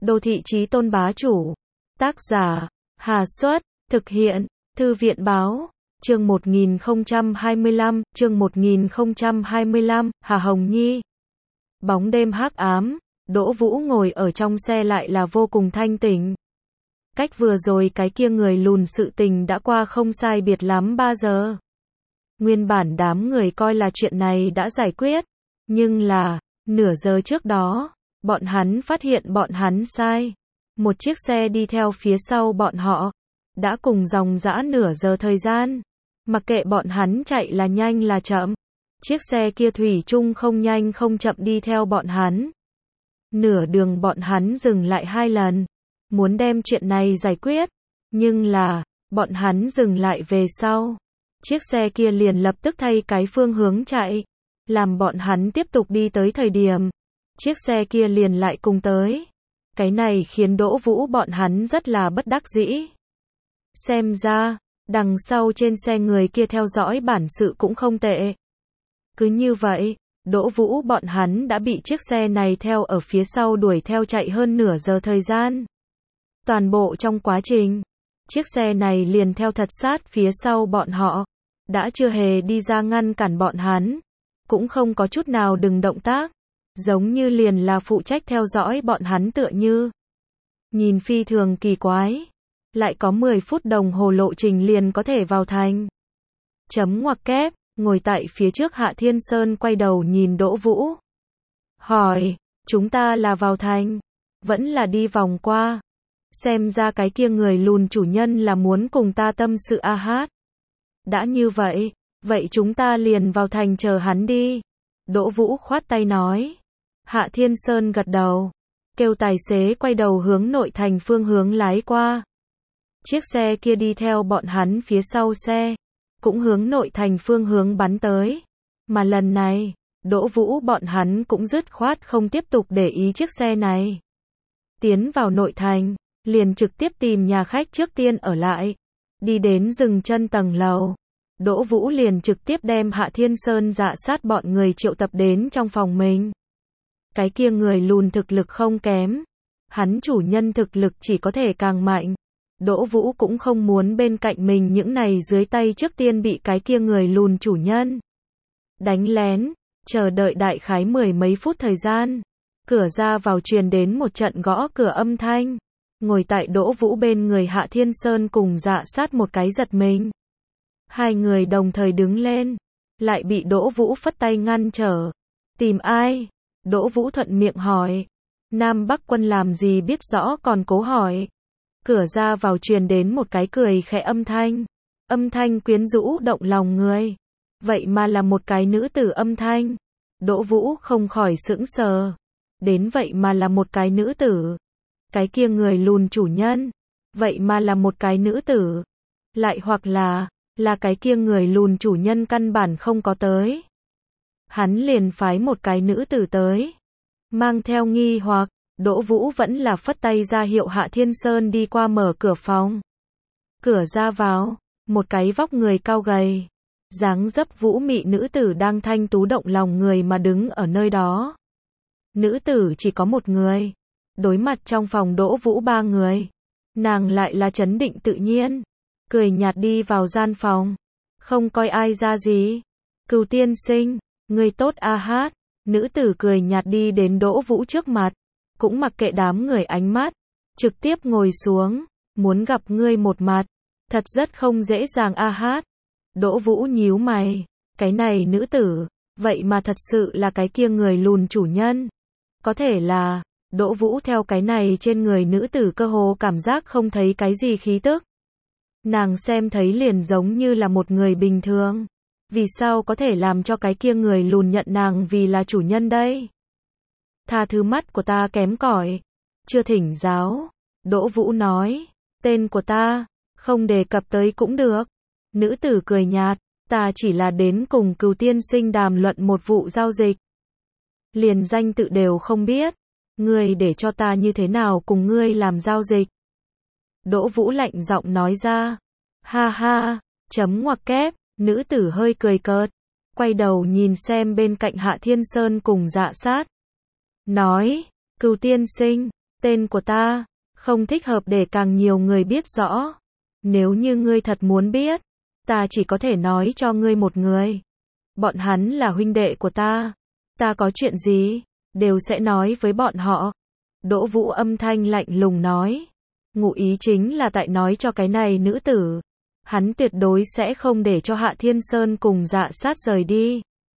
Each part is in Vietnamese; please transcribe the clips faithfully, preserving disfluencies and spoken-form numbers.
Đô thị chí tôn bá chủ. Tác giả, Hà Xuất, thực hiện, Thư viện báo, chương một nghìn không trăm hai mươi lăm, chương một nghìn không trăm hai mươi lăm, Hà Hồng Nhi. Bóng đêm hắc ám, Đỗ Vũ ngồi ở trong xe lại là vô cùng thanh tỉnh. Cách vừa rồi cái kia người lùn sự tình đã qua không sai biệt lắm ba giờ. Nguyên bản đám người coi là chuyện này đã giải quyết, nhưng là, nửa giờ trước đó, bọn hắn phát hiện bọn hắn sai. Một chiếc xe đi theo phía sau bọn họ, đã cùng dòng dã nửa giờ thời gian. Mặc kệ bọn hắn chạy là nhanh là chậm, chiếc xe kia thủy chung không nhanh không chậm đi theo bọn hắn. Nửa đường bọn hắn dừng lại hai lần, muốn đem chuyện này giải quyết, nhưng là, bọn hắn dừng lại về sau. Chiếc xe kia liền lập tức thay cái phương hướng chạy, làm bọn hắn tiếp tục đi tới thời điểm. Chiếc xe kia liền lại cùng tới. Cái này khiến Đỗ Vũ bọn hắn rất là bất đắc dĩ. Xem ra, đằng sau trên xe người kia theo dõi bản sự cũng không tệ. Cứ như vậy, Đỗ Vũ bọn hắn đã bị chiếc xe này theo ở phía sau đuổi theo chạy hơn nửa giờ thời gian. Toàn bộ trong quá trình, chiếc xe này liền theo thật sát phía sau bọn họ, đã chưa hề đi ra ngăn cản bọn hắn, cũng không có chút nào đừng động tác, giống như liền là phụ trách theo dõi bọn hắn tựa như. Nhìn phi thường kỳ quái, lại có mười phút đồng hồ lộ trình liền có thể vào thành. Chấm ngoặc kép, ngồi tại phía trước Hạ Thiên Sơn quay đầu nhìn Đỗ Vũ. Hỏi, chúng ta là vào thành, vẫn là đi vòng qua? Xem ra cái kia người lùn chủ nhân là muốn cùng ta tâm sự a hát. Đã như vậy, vậy chúng ta liền vào thành chờ hắn đi. Đỗ Vũ khoát tay nói. Hạ Thiên Sơn gật đầu, kêu tài xế quay đầu hướng nội thành phương hướng lái qua. Chiếc xe kia đi theo bọn hắn phía sau xe, cũng hướng nội thành phương hướng bắn tới. Mà lần này, Đỗ Vũ bọn hắn cũng dứt khoát không tiếp tục để ý chiếc xe này. Tiến vào nội thành, liền trực tiếp tìm nhà khách trước tiên ở lại. Đi đến dừng chân tầng lầu, Đỗ Vũ liền trực tiếp đem Hạ Thiên Sơn dạ sát bọn người triệu tập đến trong phòng mình. Cái kia người lùn thực lực không kém, hắn chủ nhân thực lực chỉ có thể càng mạnh. Đỗ Vũ cũng không muốn bên cạnh mình những này dưới tay trước tiên bị cái kia người lùn chủ nhân đánh lén, chờ đợi đại khái mười mấy phút thời gian. Cửa ra vào truyền đến một trận gõ cửa âm thanh. Ngồi tại Đỗ Vũ bên người Hạ Thiên Sơn cùng dạ sát một cái giật mình. Hai người đồng thời đứng lên, lại bị Đỗ Vũ phất tay ngăn trở. Tìm ai? Đỗ Vũ thuận miệng hỏi. Nam Bắc Quân làm gì biết rõ còn cố hỏi. Cửa ra vào truyền đến một cái cười khẽ âm thanh. Âm thanh quyến rũ động lòng người. Vậy mà là một cái nữ tử âm thanh. Đỗ Vũ không khỏi sững sờ. Đến vậy mà là một cái nữ tử. Cái kia người lùn chủ nhân. Vậy mà là một cái nữ tử. Lại hoặc là, là cái kia người lùn chủ nhân căn bản không có tới. Hắn liền phái một cái nữ tử tới. Mang theo nghi hoặc, Đỗ Vũ vẫn là phất tay ra hiệu Hạ Thiên Sơn đi qua mở cửa phòng. Cửa ra vào, một cái vóc người cao gầy, dáng dấp vũ mị nữ tử đang thanh tú động lòng người mà đứng ở nơi đó. Nữ tử chỉ có một người, đối mặt trong phòng Đỗ Vũ ba người. Nàng lại là trấn định tự nhiên, cười nhạt đi vào gian phòng, không coi ai ra gì. Cửu tiên sinh, người tốt a hát. Nữ tử cười nhạt đi đến Đỗ Vũ trước mặt, cũng mặc kệ đám người ánh mắt, trực tiếp ngồi xuống, muốn gặp ngươi một mặt, thật rất không dễ dàng a hát. Đỗ Vũ nhíu mày, cái này nữ tử, vậy mà thật sự là cái kia người lùn chủ nhân. Có thể là, Đỗ Vũ theo cái này trên người nữ tử cơ hồ cảm giác không thấy cái gì khí tức. Nàng xem thấy liền giống như là một người bình thường. Vì sao có thể làm cho cái kia người lùn nhận nàng vì là chủ nhân đây? Tha thứ mắt của ta kém cỏi, chưa thỉnh giáo. Đỗ Vũ nói, tên của ta, không đề cập tới cũng được. Nữ tử cười nhạt, ta chỉ là đến cùng Cửu tiên sinh đàm luận một vụ giao dịch. Liền danh tự đều không biết, ngươi để cho ta như thế nào cùng ngươi làm giao dịch? Đỗ Vũ lạnh giọng nói ra. Ha ha, chấm ngoặc kép. Nữ tử hơi cười cợt, quay đầu nhìn xem bên cạnh Hạ Thiên Sơn cùng dạ sát. Nói, Cửu tiên sinh, Tên của ta không thích hợp để càng nhiều người biết rõ. Nếu như ngươi thật muốn biết, ta chỉ có thể nói cho ngươi một người. Bọn hắn là huynh đệ của ta. Ta có chuyện gì, đều sẽ nói với bọn họ. Đỗ Vũ âm thanh lạnh lùng nói. Ngụ ý chính là tại nói cho cái này nữ tử. Hắn tuyệt đối sẽ không để cho Hạ Thiên Sơn cùng Dạ Sát rời đi.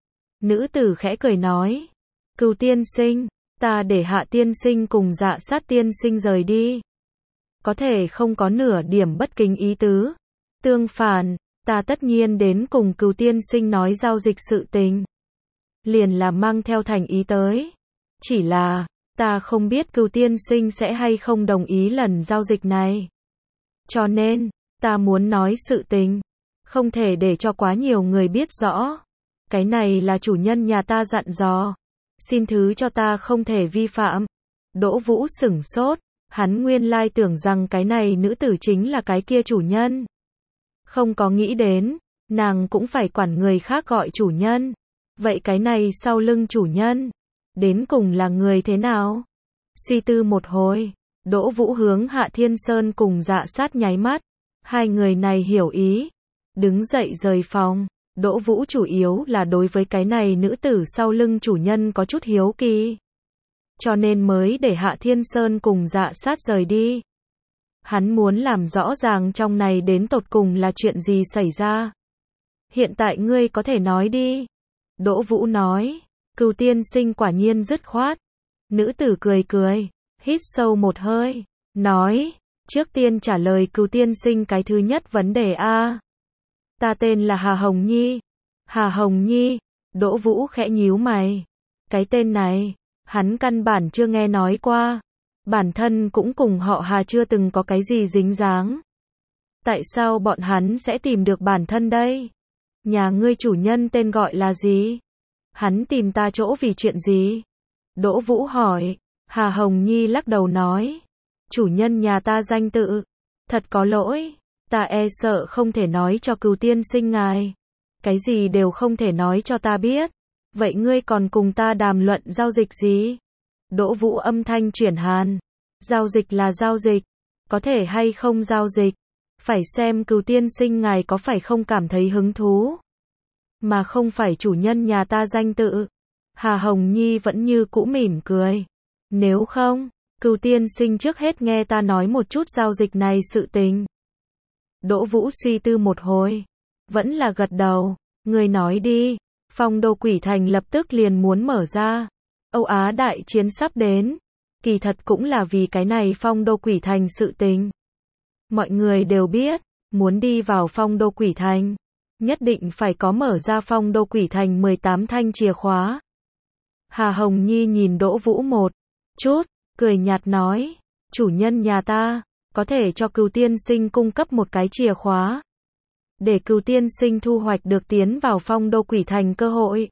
Nữ tử khẽ cười nói. Cửu tiên sinh, ta để Hạ tiên sinh cùng Dạ Sát tiên sinh rời đi. Có thể không có nửa điểm bất kính ý tứ. Tương phản, ta tất nhiên đến cùng Cửu tiên sinh nói giao dịch sự tình. Liền là mang theo thành ý tới. Chỉ là, ta không biết Cửu tiên sinh sẽ hay không đồng ý lần giao dịch này. Cho nên, ta muốn nói sự tình. Không thể để cho quá nhiều người biết rõ. Cái này là chủ nhân nhà ta dặn dò. Xin thứ cho ta không thể vi phạm. Đỗ Vũ sửng sốt. Hắn nguyên lai tưởng rằng cái này nữ tử chính là cái kia chủ nhân. Không có nghĩ đến, nàng cũng phải quản người khác gọi chủ nhân. Vậy cái này sau lưng chủ nhân, đến cùng là người thế nào? Suy tư một hồi, Đỗ Vũ hướng Hạ Thiên Sơn cùng Dạ Sát nháy mắt. Hai người này hiểu ý. Đứng dậy rời phòng. Đỗ Vũ chủ yếu là đối với cái này nữ tử sau lưng chủ nhân có chút hiếu kỳ. Cho nên mới để Hạ Thiên Sơn cùng Dạ Sát rời đi. Hắn muốn làm rõ ràng trong này đến tột cùng là chuyện gì xảy ra. Hiện tại ngươi có thể nói đi. Đỗ Vũ nói. Cửu tiên sinh quả nhiên dứt khoát. Nữ tử cười cười. Hít sâu một hơi. Nói. Trước tiên trả lời Cửu tiên sinh cái thứ nhất vấn đề A. Ta tên là Hà Hồng Nhi. Hà Hồng Nhi. Đỗ Vũ khẽ nhíu mày. Cái tên này, hắn căn bản chưa nghe nói qua. Bản thân cũng cùng họ Hà chưa từng có cái gì dính dáng. Tại sao bọn hắn sẽ tìm được bản thân đây? Nhà ngươi chủ nhân tên gọi là gì? Hắn tìm ta chỗ vì chuyện gì? Đỗ Vũ hỏi. Hà Hồng Nhi lắc đầu nói. Chủ nhân nhà ta danh tự. Thật có lỗi. Ta e sợ không thể nói cho Cửu tiên sinh ngài. Cái gì đều không thể nói cho ta biết. Vậy ngươi còn cùng ta đàm luận giao dịch gì? Đỗ Vũ âm thanh chuyển hàn. Giao dịch là giao dịch. Có thể hay không giao dịch. Phải xem Cửu tiên sinh ngài có phải không cảm thấy hứng thú. Mà không phải chủ nhân nhà ta danh tự. Hà Hồng Nhi vẫn như cũ mỉm cười. Nếu không, Cửu tiên sinh trước hết nghe ta nói một chút giao dịch này sự tình. Đỗ Vũ suy tư một hồi. Vẫn là gật đầu. Người nói đi. Phong đô quỷ thành lập tức liền muốn mở ra. Âu Á đại chiến sắp đến. Kỳ thật cũng là vì cái này phong đô quỷ thành sự tình. Mọi người đều biết, muốn đi vào phong đô quỷ thành, nhất định phải có mở ra phong đô quỷ thành mười tám thanh chìa khóa. Hà Hồng Nhi nhìn Đỗ Vũ một chút, cười nhạt nói, chủ nhân nhà ta, có thể cho Cửu tiên sinh cung cấp một cái chìa khóa. Để Cửu tiên sinh thu hoạch được tiến vào phong đô quỷ thành cơ hội.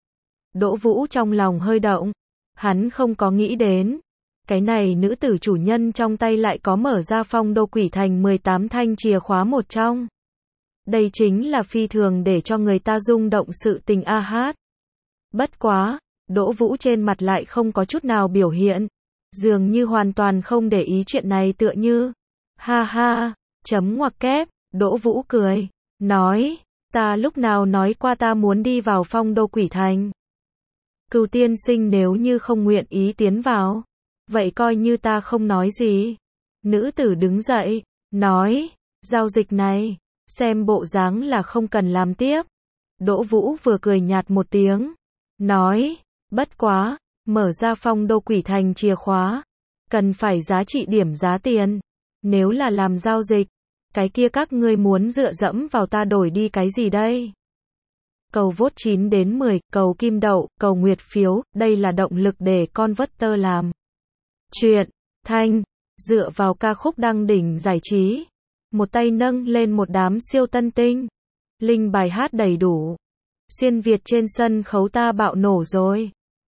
Đỗ Vũ trong lòng hơi động, hắn không có nghĩ đến. Cái này nữ tử chủ nhân trong tay lại có mở ra phong đô quỷ thành mười tám thanh chìa khóa một trong. Đây chính là phi thường để cho người ta rung động sự tình a hát. Bất quá, Đỗ Vũ trên mặt lại không có chút nào biểu hiện. Dường như hoàn toàn không để ý chuyện này tựa như. Ha ha, chấm ngoặc kép, Đỗ Vũ cười, nói, ta lúc nào nói qua ta muốn đi vào phong đô quỷ thành. Cửu tiên sinh nếu như không nguyện ý tiến vào. Vậy coi như ta không nói gì. Nữ tử đứng dậy, nói, giao dịch này, xem bộ dáng là không cần làm tiếp. Đỗ Vũ vừa cười nhạt một tiếng, nói, bất quá, mở ra phong đô quỷ thành chìa khóa, cần phải giá trị điểm giá tiền. Nếu là làm giao dịch, cái kia các ngươi muốn dựa dẫm vào ta đổi đi cái gì đây? Cầu vote chín đến mười, cầu kim đậu, cầu nguyệt phiếu, đây là động lực để con vất tơ làm. Chuyện, thanh, dựa vào ca khúc đăng đỉnh giải trí. Một tay nâng lên một đám siêu tân tinh. Linh bài hát đầy đủ. Xuyên Việt trên sân khấu ta bạo nổ rồi.